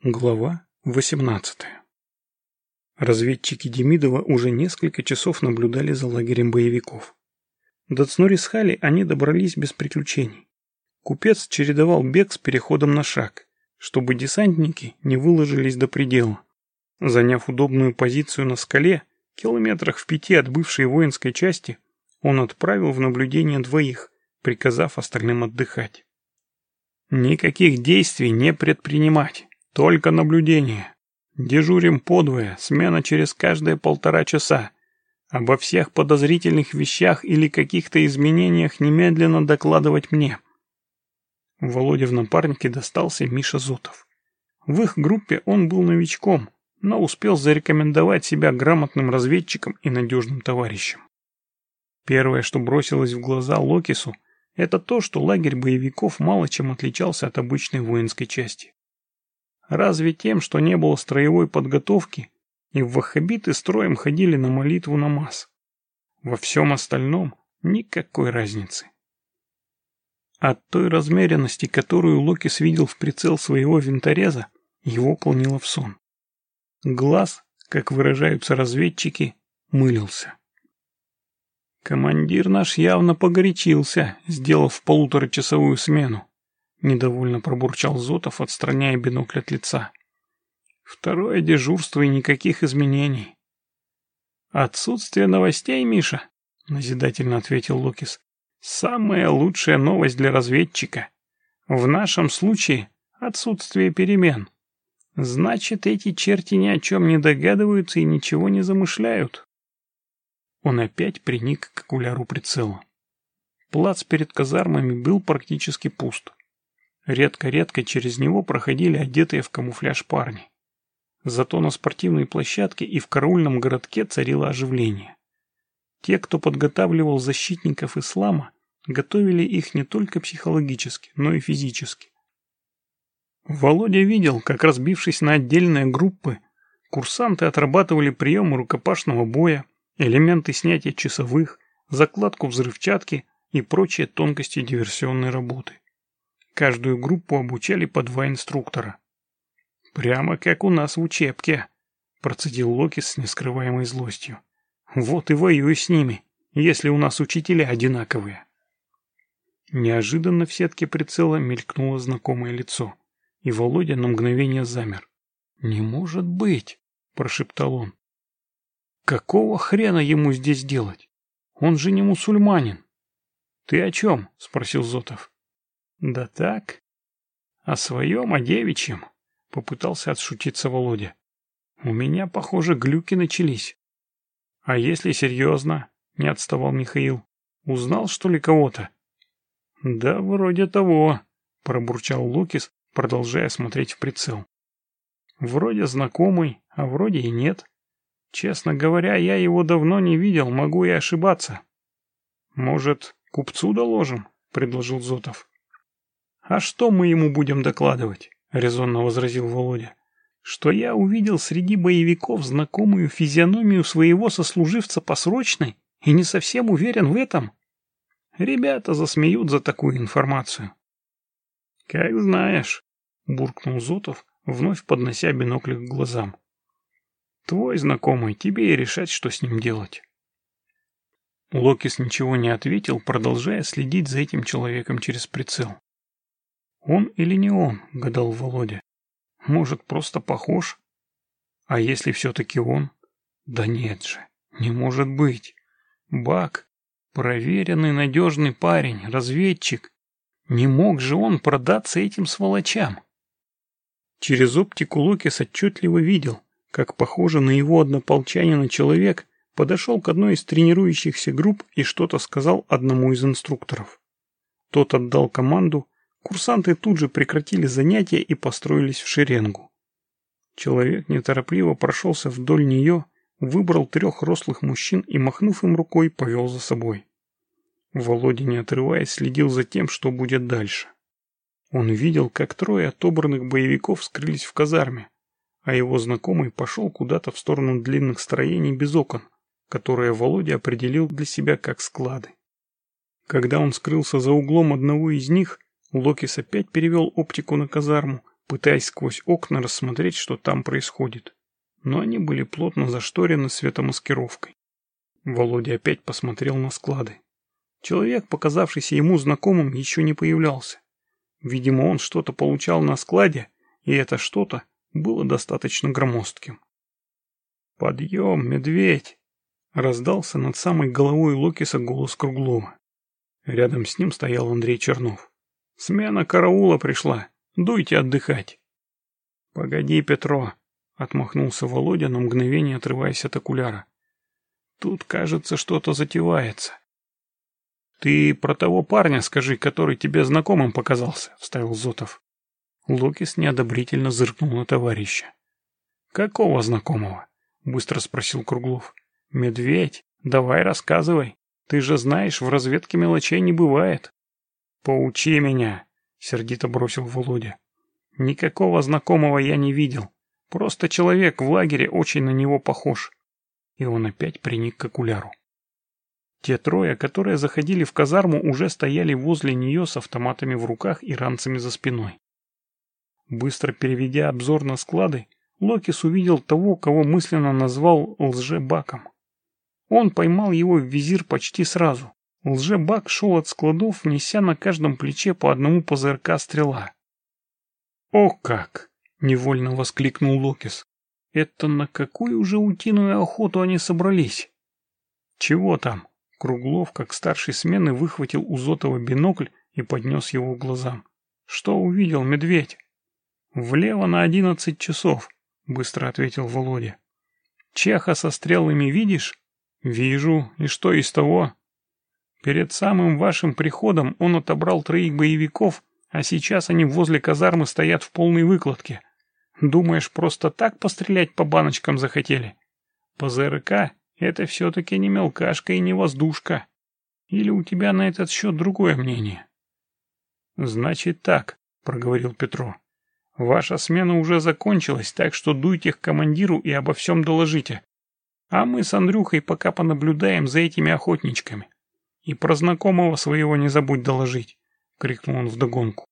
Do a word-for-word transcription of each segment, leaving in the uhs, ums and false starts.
Глава восемнадцатая. Разведчики Демидова уже несколько часов наблюдали за лагерем боевиков. До Цнорисхали они добрались без приключений. Купец чередовал бег с переходом на шаг, чтобы десантники не выложились до предела. Заняв удобную позицию на скале, километрах в пяти от бывшей воинской части, он отправил в наблюдение двоих, приказав остальным отдыхать. «Никаких действий не предпринимать. Только наблюдение. Дежурим подвое, смена через каждые полтора часа. Обо всех подозрительных вещах или каких-то изменениях немедленно докладывать мне». Володе в напарнике достался Миша Зотов. В их группе он был новичком, но успел зарекомендовать себя грамотным разведчиком и надежным товарищем. Первое, что бросилось в глаза Локису, это то, что лагерь боевиков мало чем отличался от обычной воинской части. Разве тем, что не было строевой подготовки, и ваххабиты строем ходили на молитву намаз. Во всем остальном никакой разницы. От той размеренности, которую Локис видел в прицел своего винтореза, его клонило в сон. Глаз, как выражаются разведчики, мылился. Командир наш явно погорячился, сделав полуторачасовую смену. Недовольно пробурчал Зотов, отстраняя бинокль от лица. Второе дежурство и никаких изменений. Отсутствие новостей, Миша, назидательно ответил Локис. Самая лучшая новость для разведчика. В нашем случае отсутствие перемен. Значит, эти черти ни о чем не догадываются и ничего не замышляют. Он опять приник к окуляру прицела. Плац перед казармами был практически пуст. Редко-редко через него проходили одетые в камуфляж парни. Зато на спортивной площадке и в караульном городке царило оживление. Те, кто подготавливал защитников ислама, готовили их не только психологически, но и физически. Володя видел, как, разбившись на отдельные группы, курсанты отрабатывали приемы рукопашного боя, элементы снятия часовых, закладку взрывчатки и прочие тонкости диверсионной работы. Каждую группу обучали по два инструктора. «Прямо как у нас в учебке», — процедил Локис с нескрываемой злостью. «Вот и воюй с ними, если у нас учителя одинаковые». Неожиданно в сетке прицела мелькнуло знакомое лицо, и Володя на мгновение замер. «Не может быть», — прошептал он. «Какого хрена ему здесь делать? Он же не мусульманин». «Ты о чем?» — спросил Зотов. «Да так. О своем, о девичьем», — попытался отшутиться Володя. «У меня, похоже, глюки начались». «А если серьезно?» — не отставал Михаил. «Узнал, что ли, кого-то?» «Да, вроде того», — пробурчал Локис, продолжая смотреть в прицел. «Вроде знакомый, а вроде и нет. Честно говоря, я его давно не видел, могу и ошибаться». «Может, купцу доложим?» — предложил Зотов. «А что мы ему будем докладывать?» — резонно возразил Володя. «Что я увидел среди боевиков знакомую физиономию своего сослуживца по срочной и не совсем уверен в этом? Ребята засмеют за такую информацию». «Как знаешь», — буркнул Зотов, вновь поднося бинокль к глазам. «Твой знакомый, тебе и решать, что с ним делать». Локис ничего не ответил, продолжая следить за этим человеком через прицел. «Он или не он?» — гадал Володя. «Может, просто похож? А если все-таки он? Да нет же, не может быть. Бак, проверенный, надежный парень, разведчик. Не мог же он продаться этим сволочам?» Через оптику Локис отчетливо видел, как, похоже на его однополчанина человек, подошел к одной из тренирующихся групп и что-то сказал одному из инструкторов. Тот отдал команду. Курсанты тут же прекратили занятия и построились в шеренгу. Человек неторопливо прошелся вдоль нее, выбрал трех рослых мужчин и, махнув им рукой, повел за собой. Володя, не отрываясь, следил за тем, что будет дальше. Он видел, как трое отобранных боевиков скрылись в казарме, а его знакомый пошел куда-то в сторону длинных строений без окон, которые Володя определил для себя как склады. Когда он скрылся за углом одного из них, Локис опять перевел оптику на казарму, пытаясь сквозь окна рассмотреть, что там происходит. Но они были плотно зашторены светомаскировкой. Володя опять посмотрел на склады. Человек, показавшийся ему знакомым, еще не появлялся. Видимо, он что-то получал на складе, и это что-то было достаточно громоздким. «Подъем, медведь!» — раздался над самой головой Локиса голос Круглова. Рядом с ним стоял Андрей Чернов. «Смена караула пришла. Дуйте отдыхать». «Погоди, Петро!» — отмахнулся Володя, на мгновение отрываясь от окуляра. «Тут, кажется, что-то затевается». «Ты про того парня скажи, который тебе знакомым показался», — вставил Зотов. Локис неодобрительно зыркнул на товарища. «Какого знакомого?» — быстро спросил Круглов. «Медведь, давай рассказывай. Ты же знаешь, в разведке мелочей не бывает». «Поучи меня», — сердито бросил Володя. «Никакого знакомого я не видел. Просто человек в лагере очень на него похож». И он опять приник к окуляру. Те трое, которые заходили в казарму, уже стояли возле нее с автоматами в руках и ранцами за спиной. Быстро переведя обзор на склады, Локис увидел того, кого мысленно назвал Лжебаком. Он поймал его в визир почти сразу. Лжебак шел от складов, неся на каждом плече по одному ПЗРК стрела. «О как!» — невольно воскликнул Локис. «Это на какую уже утиную охоту они собрались?» «Чего там?» Круглов, как старший смены, выхватил у Зотова бинокль и поднес его к глазам. «Что увидел медведь?» «Влево на одиннадцать часов», — быстро ответил Володя. «Чеха со стрелами видишь?» «Вижу. И что из того?» «Перед самым вашим приходом он отобрал троих боевиков, а сейчас они возле казармы стоят в полной выкладке. Думаешь, просто так пострелять по баночкам захотели? ПЗРК — это все-таки не мелкашка и не воздушка. Или у тебя на этот счет другое мнение?» «Значит так», — проговорил Петро. «Ваша смена уже закончилась, так что дуйте к командиру и обо всем доложите. А мы с Андрюхой пока понаблюдаем за этими охотничками. И про знакомого своего не забудь доложить», — крикнул он вдогонку.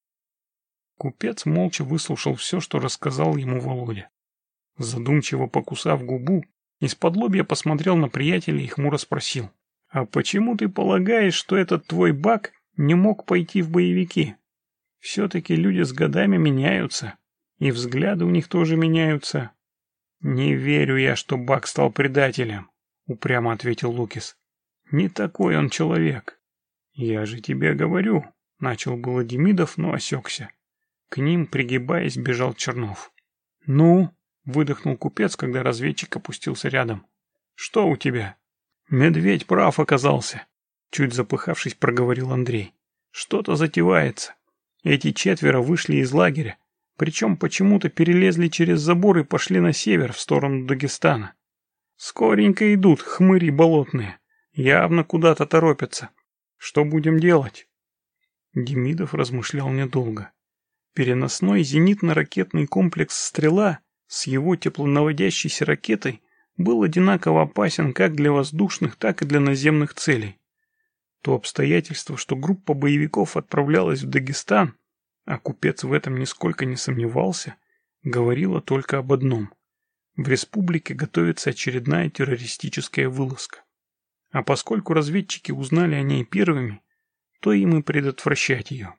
Купец молча выслушал все, что рассказал ему Володя. Задумчиво покусав губу, исподлобья посмотрел на приятеля и хмуро спросил. «А почему ты полагаешь, что этот твой Бак не мог пойти в боевики? Все-таки люди с годами меняются, и взгляды у них тоже меняются». «Не верю я, что Бак стал предателем», — упрямо ответил Лукис. «Не такой он человек». «Я же тебе говорю», — начал было Демидов, но осекся. К ним, пригибаясь, бежал Чернов. «Ну?» — выдохнул купец, когда разведчик опустился рядом. «Что у тебя?» «Медведь прав оказался», — чуть запыхавшись, проговорил Андрей. «Что-то затевается. Эти четверо вышли из лагеря, причем почему-то перелезли через забор и пошли на север, в сторону Дагестана. Скоренько идут, хмыри болотные. Явно куда-то торопятся. Что будем делать?» Демидов размышлял недолго. Переносной зенитно-ракетный комплекс «Стрела» с его теплонаводящейся ракетой был одинаково опасен как для воздушных, так и для наземных целей. То обстоятельство, что группа боевиков отправлялась в Дагестан, а купец в этом нисколько не сомневался, говорило только об одном. В республике готовится очередная террористическая вылазка. А поскольку разведчики узнали о ней первыми, то им и предотвращать ее.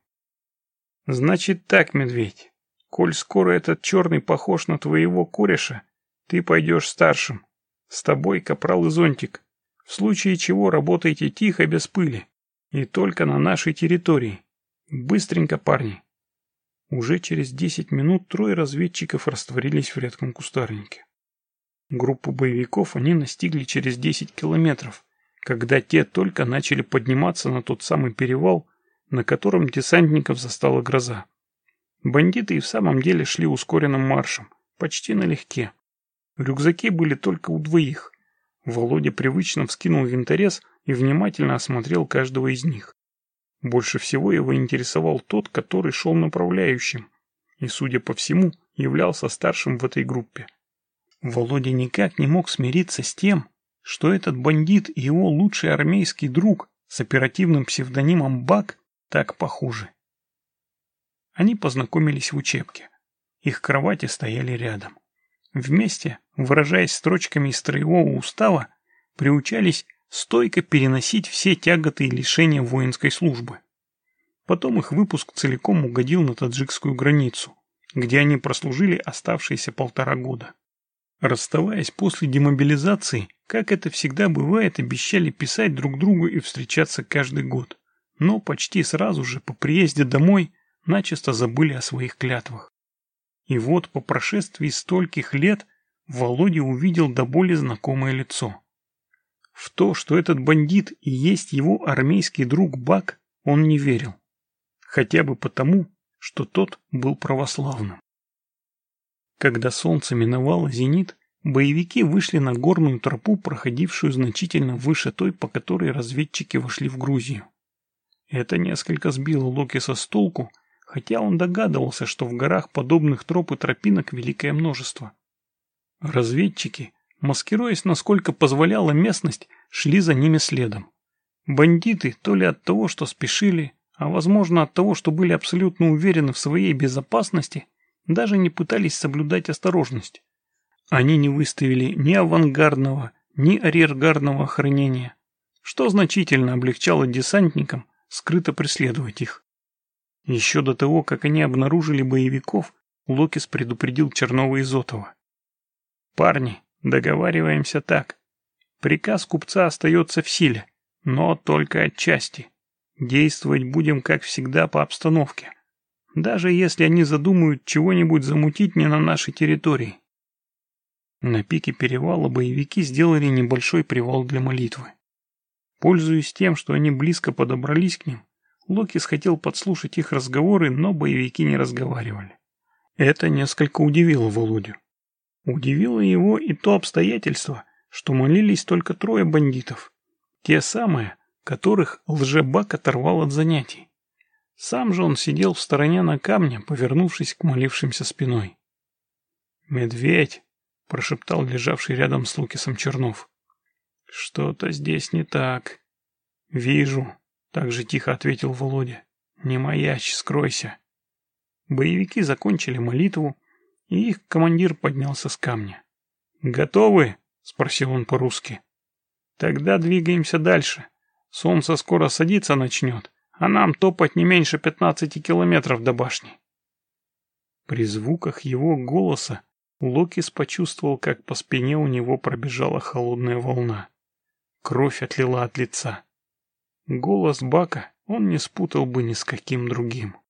«Значит так, медведь, коль скоро этот черный похож на твоего кореша, ты пойдешь старшим. С тобой капрал и зонтик. В случае чего работайте тихо, без пыли. И только на нашей территории. Быстренько, парни». Уже через десять минут трое разведчиков растворились в редком кустарнике. Группу боевиков они настигли через десять километров, когда те только начали подниматься на тот самый перевал, на котором десантников застала гроза. Бандиты и в самом деле шли ускоренным маршем, почти налегке. Рюкзаки были только у двоих. Володя привычно вскинул винторез и внимательно осмотрел каждого из них. Больше всего его интересовал тот, который шел направляющим, и, судя по всему, являлся старшим в этой группе. Володя никак не мог смириться с тем, что этот бандит и его лучший армейский друг с оперативным псевдонимом Бак так похожи. Они познакомились в учебке. Их кровати стояли рядом. Вместе, выражаясь строчками из строевого устава, приучались стойко переносить все тяготы и лишения воинской службы. Потом их выпуск целиком угодил на таджикскую границу, где они прослужили оставшиеся полтора года. Расставаясь после демобилизации, как это всегда бывает, обещали писать друг другу и встречаться каждый год. Но почти сразу же по приезде домой начисто забыли о своих клятвах. И вот по прошествии стольких лет Володя увидел до боли знакомое лицо. В то, что этот бандит и есть его армейский друг Бак, он не верил. Хотя бы потому, что тот был православным. Когда солнце миновало зенит, боевики вышли на горную тропу, проходившую значительно выше той, по которой разведчики вошли в Грузию. Это несколько сбило Локи со толку, хотя он догадывался, что в горах подобных троп и тропинок великое множество. Разведчики, маскируясь насколько позволяла местность, шли за ними следом. Бандиты, то ли от того, что спешили, а возможно от того, что были абсолютно уверены в своей безопасности, даже не пытались соблюдать осторожность. Они не выставили ни авангардного, ни арьергардного охранения, что значительно облегчало десантникам скрыто преследовать их. Еще до того, как они обнаружили боевиков, Локис предупредил Чернова и Зотова. «Парни, договариваемся так. Приказ купца остается в силе, но только отчасти. Действовать будем, как всегда, по обстановке. Даже если они задумают чего-нибудь замутить не на нашей территории». На пике перевала боевики сделали небольшой привал для молитвы. Пользуясь тем, что они близко подобрались к ним, Локис хотел подслушать их разговоры, но боевики не разговаривали. Это несколько удивило Володю. Удивило его и то обстоятельство, что молились только трое бандитов. Те самые, которых лжебак оторвал от занятий. Сам же он сидел в стороне на камне, повернувшись к молившимся спиной. «Медведь!» — прошептал лежавший рядом с Лукисом Чернов. «Что-то здесь не так». «Вижу», — так же тихо ответил Володя. «Не маячь, скройся». Боевики закончили молитву, и их командир поднялся с камня. «Готовы?» — спросил он по-русски. «Тогда двигаемся дальше. Солнце скоро садиться начнет, а нам топать не меньше пятнадцати километров до башни». При звуках его голоса Локис почувствовал, как по спине у него пробежала холодная волна. Кровь отлила от лица. Голос Бака он не спутал бы ни с каким другим.